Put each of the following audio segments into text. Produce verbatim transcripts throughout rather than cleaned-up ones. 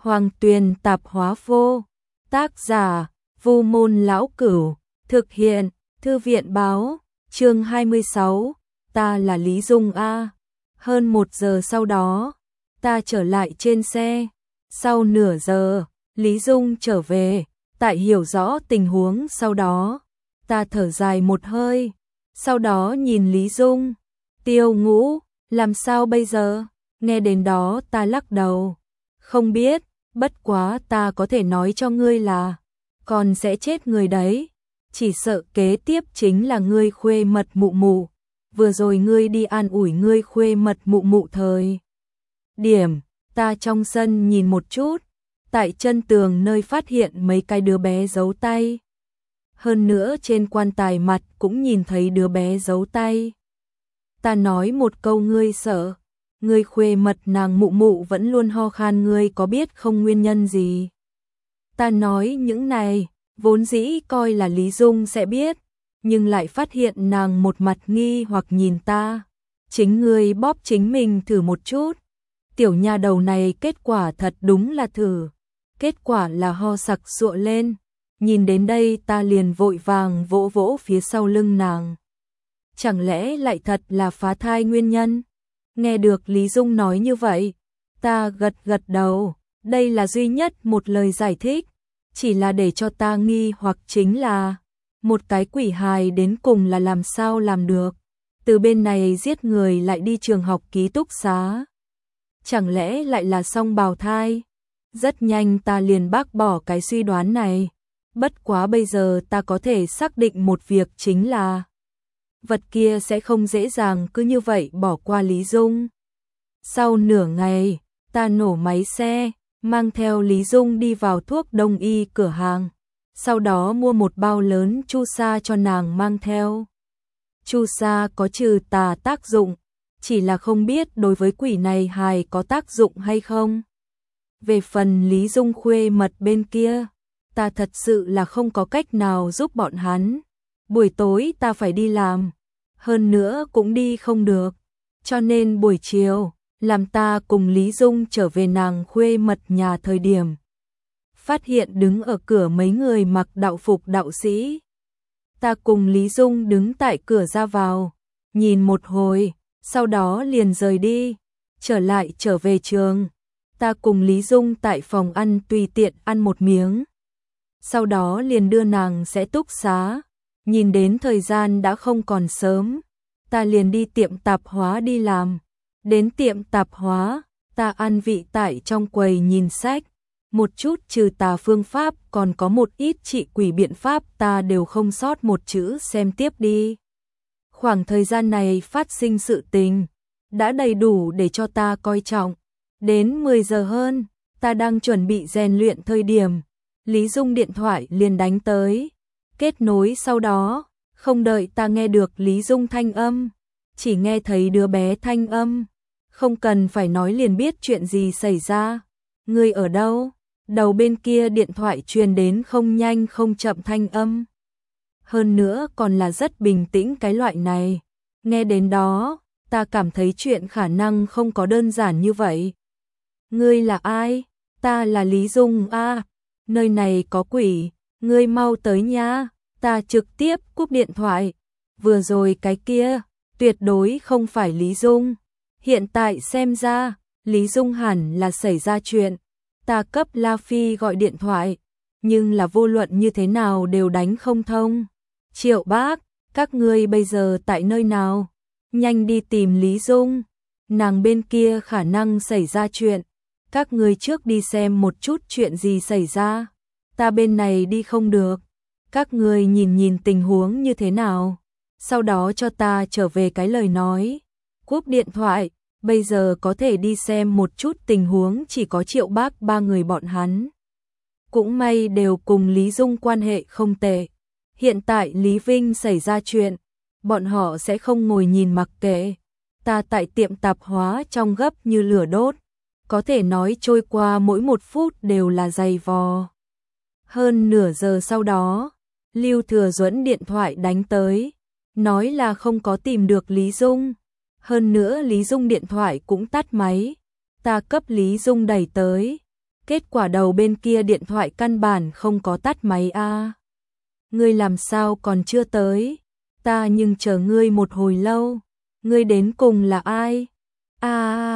Hoàng Tuyền tạp hóa vô. Tác giả, Vu Môn Lão Cửu. Thực hiện, Thư viện báo. Chương hai mươi sáu, ta là Lý Dung A. Hơn một giờ sau đó, ta trở lại trên xe. Sau nửa giờ, Lý Dung trở về. Tại hiểu rõ tình huống sau đó, ta thở dài một hơi. Sau đó nhìn Lý Dung. Tiêu Ngũ, làm sao bây giờ? Nghe đến đó ta lắc đầu. Không biết, bất quá ta có thể nói cho ngươi là còn sẽ chết người đấy. Chỉ sợ kế tiếp chính là ngươi khuê mật mụ mụ. Vừa rồi ngươi đi an ủi ngươi khuê mật mụ mụ thời điểm, ta trong sân nhìn một chút, tại chân tường nơi phát hiện mấy cái đứa bé giấu tay. Hơn nữa trên quan tài mặt cũng nhìn thấy đứa bé giấu tay. Ta nói một câu ngươi sợ, ngươi khuê mật nàng mụ mụ vẫn luôn ho khan, ngươi có biết không nguyên nhân gì? Ta nói những này, vốn dĩ coi là Lý Dung sẽ biết, nhưng lại phát hiện nàng một mặt nghi hoặc nhìn ta. Chính ngươi bóp chính mình thử một chút. Tiểu nha đầu này kết quả thật đúng là thử. Kết quả là ho sặc sụa lên. Nhìn đến đây ta liền vội vàng vỗ vỗ phía sau lưng nàng. Chẳng lẽ lại thật là phá thai nguyên nhân? Nghe được Lý Dung nói như vậy, ta gật gật đầu. Đây là duy nhất một lời giải thích. Chỉ là để cho ta nghi hoặc chính là một cái quỷ hài đến cùng là làm sao làm được. Từ bên này giết người lại đi trường học ký túc xá. Chẳng lẽ lại là song bào thai? Rất nhanh ta liền bác bỏ cái suy đoán này. Bất quá bây giờ ta có thể xác định một việc chính là vật kia sẽ không dễ dàng cứ như vậy bỏ qua Lý Dung. Sau nửa ngày, ta nổ máy xe, mang theo Lý Dung đi vào thuốc đông y cửa hàng. Sau đó mua một bao lớn chu sa cho nàng mang theo. Chu sa có trừ tà tác dụng, chỉ là không biết đối với quỷ này hài có tác dụng hay không. Về phần Lý Dung khuê mật bên kia, ta thật sự là không có cách nào giúp bọn hắn. Buổi tối ta phải đi làm, hơn nữa cũng đi không được. Cho nên buổi chiều, làm ta cùng Lý Dung trở về nàng khuê mật nhà thời điểm. Phát hiện đứng ở cửa mấy người mặc đạo phục đạo sĩ. Ta cùng Lý Dung đứng tại cửa ra vào, nhìn một hồi, sau đó liền rời đi, trở lại trở về trường. Ta cùng Lý Dung tại phòng ăn tùy tiện ăn một miếng. Sau đó liền đưa nàng sẽ túc xá. Nhìn đến thời gian đã không còn sớm, ta liền đi tiệm tạp hóa đi làm. Đến tiệm tạp hóa, ta ăn vị tại trong quầy nhìn sách. Một chút trừ tà phương pháp, còn có một ít trị quỷ biện pháp ta đều không sót một chữ xem tiếp đi. Khoảng thời gian này phát sinh sự tình, đã đầy đủ để cho ta coi trọng. Đến mười giờ hơn, ta đang chuẩn bị rèn luyện thời điểm, Lý Dung điện thoại liền đánh tới. Kết nối sau đó, không đợi ta nghe được Lý Dung thanh âm, chỉ nghe thấy đứa bé thanh âm. Không cần phải nói liền biết chuyện gì xảy ra. Ngươi ở đâu? Đầu bên kia điện thoại truyền đến không nhanh không chậm thanh âm. Hơn nữa còn là rất bình tĩnh cái loại này. Nghe đến đó, ta cảm thấy chuyện khả năng không có đơn giản như vậy. Ngươi là ai? Ta là Lý Dung A. Nơi này có quỷ, ngươi mau tới nha. Ta trực tiếp cúp điện thoại. Vừa rồi cái kia, tuyệt đối không phải Lý Dung. Hiện tại xem ra, Lý Dung hẳn là xảy ra chuyện. Ta cấp La Phi gọi điện thoại, nhưng là vô luận như thế nào đều đánh không thông. Triệu bác, các ngươi bây giờ tại nơi nào? Nhanh đi tìm Lý Dung. Nàng bên kia khả năng xảy ra chuyện. Các ngươi trước đi xem một chút chuyện gì xảy ra. Ta bên này đi không được. Các ngươi nhìn nhìn tình huống như thế nào. Sau đó cho ta trở về cái lời nói. Cúp điện thoại. Bây giờ có thể đi xem một chút tình huống, chỉ có Triệu bác ba người bọn hắn. Cũng may đều cùng Lý Dung quan hệ không tệ. Hiện tại Lý Vinh xảy ra chuyện, bọn họ sẽ không ngồi nhìn mặc kệ. Ta tại tiệm tạp hóa trong gấp như lửa đốt. Có thể nói trôi qua mỗi một phút đều là dày vò. Hơn nửa giờ sau đó, Lưu Thừa Duẫn điện thoại đánh tới. Nói là không có tìm được Lý Dung. Hơn nữa Lý Dung điện thoại cũng tắt máy. Ta cấp Lý Dung đẩy tới. Kết quả đầu bên kia điện thoại căn bản không có tắt máy a. À. Ngươi làm sao còn chưa tới? Ta nhưng chờ ngươi một hồi lâu. Ngươi đến cùng là ai? À,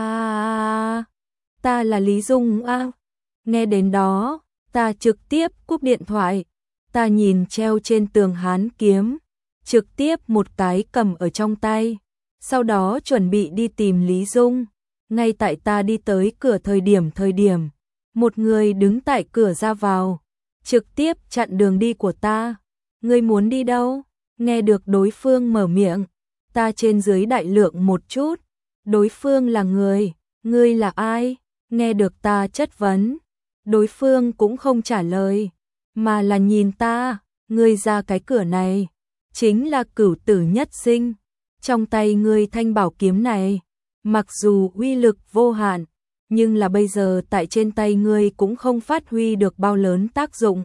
à, à, ta là Lý Dung a. Nghe đến đó, ta trực tiếp cúp điện thoại. Ta nhìn treo trên tường hán kiếm, trực tiếp một cái cầm ở trong tay. Sau đó chuẩn bị đi tìm Lý Dung. Ngay tại ta đi tới cửa thời điểm thời điểm, một người đứng tại cửa ra vào, trực tiếp chặn đường đi của ta. Ngươi muốn đi đâu? Nghe được đối phương mở miệng, ta trên dưới đại lượng một chút. Đối phương là người, ngươi là ai? Nghe được ta chất vấn, đối phương cũng không trả lời, mà là nhìn ta. Ngươi ra cái cửa này, chính là cửu tử nhất sinh. Trong tay ngươi thanh bảo kiếm này, mặc dù uy lực vô hạn, nhưng là bây giờ tại trên tay ngươi cũng không phát huy được bao lớn tác dụng.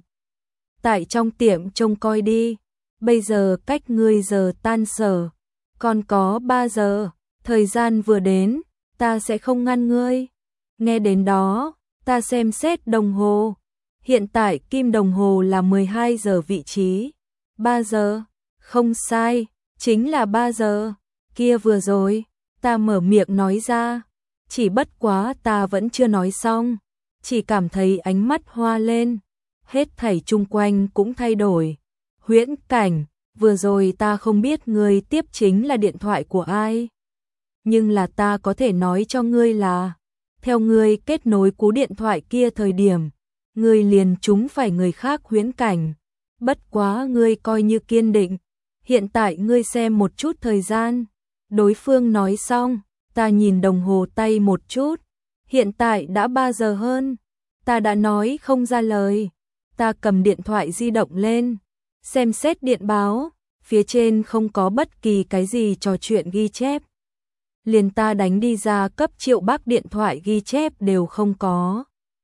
Tại trong tiệm trông coi đi, bây giờ cách ngươi giờ tan sở, còn có ba giờ, thời gian vừa đến, ta sẽ không ngăn ngươi. Nghe đến đó, ta xem xét đồng hồ, hiện tại kim đồng hồ là mười hai giờ vị trí, ba giờ, không sai, chính là ba giờ, kia vừa rồi, ta mở miệng nói ra, chỉ bất quá ta vẫn chưa nói xong, chỉ cảm thấy ánh mắt hoa lên, hết thảy chung quanh cũng thay đổi. Huyễn Cảnh, vừa rồi ta không biết ngươi tiếp chính là điện thoại của ai, nhưng là ta có thể nói cho ngươi là, theo ngươi kết nối cú điện thoại kia thời điểm, ngươi liền trúng phải người khác huyễn cảnh. Bất quá ngươi coi như kiên định, hiện tại ngươi xem một chút thời gian. Đối phương nói xong, ta nhìn đồng hồ tay một chút, hiện tại đã ba giờ hơn, ta đã nói không ra lời. Ta cầm điện thoại di động lên, xem xét điện báo, phía trên không có bất kỳ cái gì trò chuyện ghi chép. Liền ta đánh đi ra cấp Triệu Bắc điện thoại ghi chép đều không có.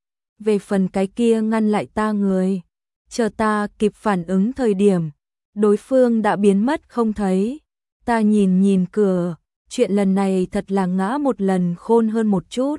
Về phần cái kia ngăn lại ta người, chờ ta kịp phản ứng thời điểm, đối phương đã biến mất không thấy. Ta nhìn nhìn cửa, chuyện lần này thật là ngã một lần khôn hơn một chút.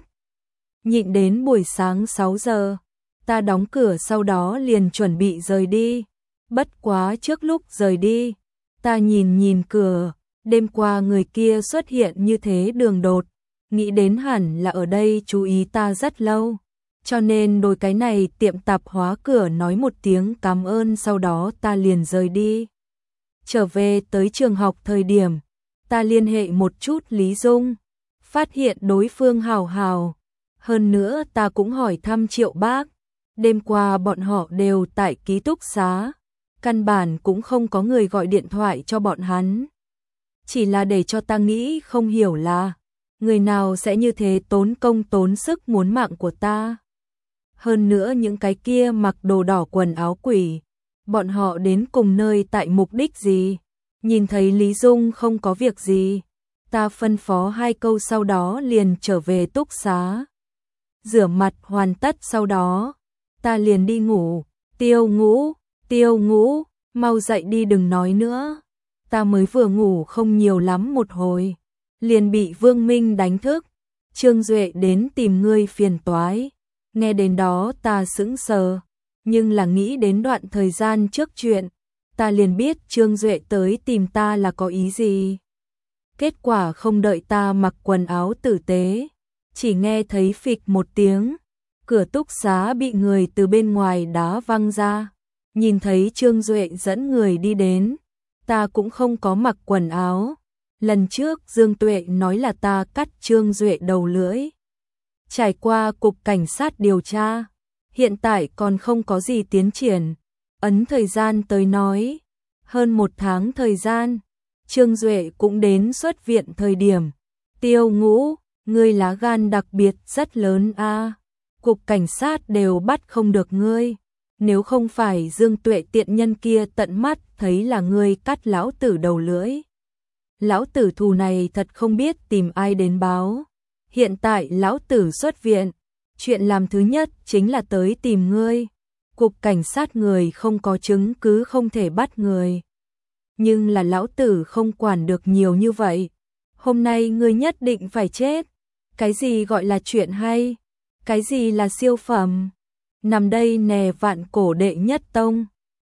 Nhịn đến buổi sáng sáu giờ, ta đóng cửa sau đó liền chuẩn bị rời đi. Bất quá trước lúc rời đi, ta nhìn nhìn cửa, đêm qua người kia xuất hiện như thế đường đột, nghĩ đến hẳn là ở đây chú ý ta rất lâu. Cho nên đôi cái này tiệm tạp hóa cửa nói một tiếng cảm ơn sau đó ta liền rời đi. Trở về tới trường học thời điểm, ta liên hệ một chút Lý Dung, phát hiện đối phương hào hào. Hơn nữa ta cũng hỏi thăm Triệu Bác, đêm qua bọn họ đều tại ký túc xá, căn bản cũng không có người gọi điện thoại cho bọn hắn. Chỉ là để cho ta nghĩ không hiểu là, người nào sẽ như thế tốn công tốn sức muốn mạng của ta. Hơn nữa những cái kia mặc đồ đỏ quần áo quỷ, bọn họ đến cùng nơi tại mục đích gì? Nhìn thấy Lý Dung không có việc gì, ta phân phó hai câu sau đó liền trở về túc xá. Rửa mặt hoàn tất sau đó, ta liền đi ngủ. Tiêu Ngũ, Tiêu Ngũ, mau dậy đi đừng nói nữa. Ta mới vừa ngủ không nhiều lắm một hồi, liền bị Vương Minh đánh thức. Trương Duệ đến tìm ngươi phiền toái. Nghe đến đó ta sững sờ, nhưng là nghĩ đến đoạn thời gian trước chuyện, ta liền biết Trương Duệ tới tìm ta là có ý gì. Kết quả không đợi ta mặc quần áo tử tế, chỉ nghe thấy phịch một tiếng, cửa túc xá bị người từ bên ngoài đá văng ra. Nhìn thấy Trương Duệ dẫn người đi đến, ta cũng không có mặc quần áo. Lần trước Dương Tuệ nói là ta cắt Trương Duệ đầu lưỡi. Trải qua cục cảnh sát điều tra, hiện tại còn không có gì tiến triển. Ấn thời gian tới nói, hơn một tháng thời gian, Trương Duệ cũng đến xuất viện thời điểm. Tiêu Ngũ, ngươi lá gan đặc biệt rất lớn a, cục cảnh sát đều bắt không được ngươi. Nếu không phải Dương Tuệ tiện nhân kia tận mắt thấy là ngươi cắt lão tử đầu lưỡi, lão tử thù này thật không biết tìm ai đến báo. Hiện tại lão tử xuất viện, chuyện làm thứ nhất chính là tới tìm ngươi. Cục cảnh sát người không có chứng cứ không thể bắt người. Nhưng là lão tử không quản được nhiều như vậy. Hôm nay ngươi nhất định phải chết. Cái gì gọi là chuyện hay? Cái gì là siêu phẩm? nằm đây nè vạn cổ đệ nhất tông.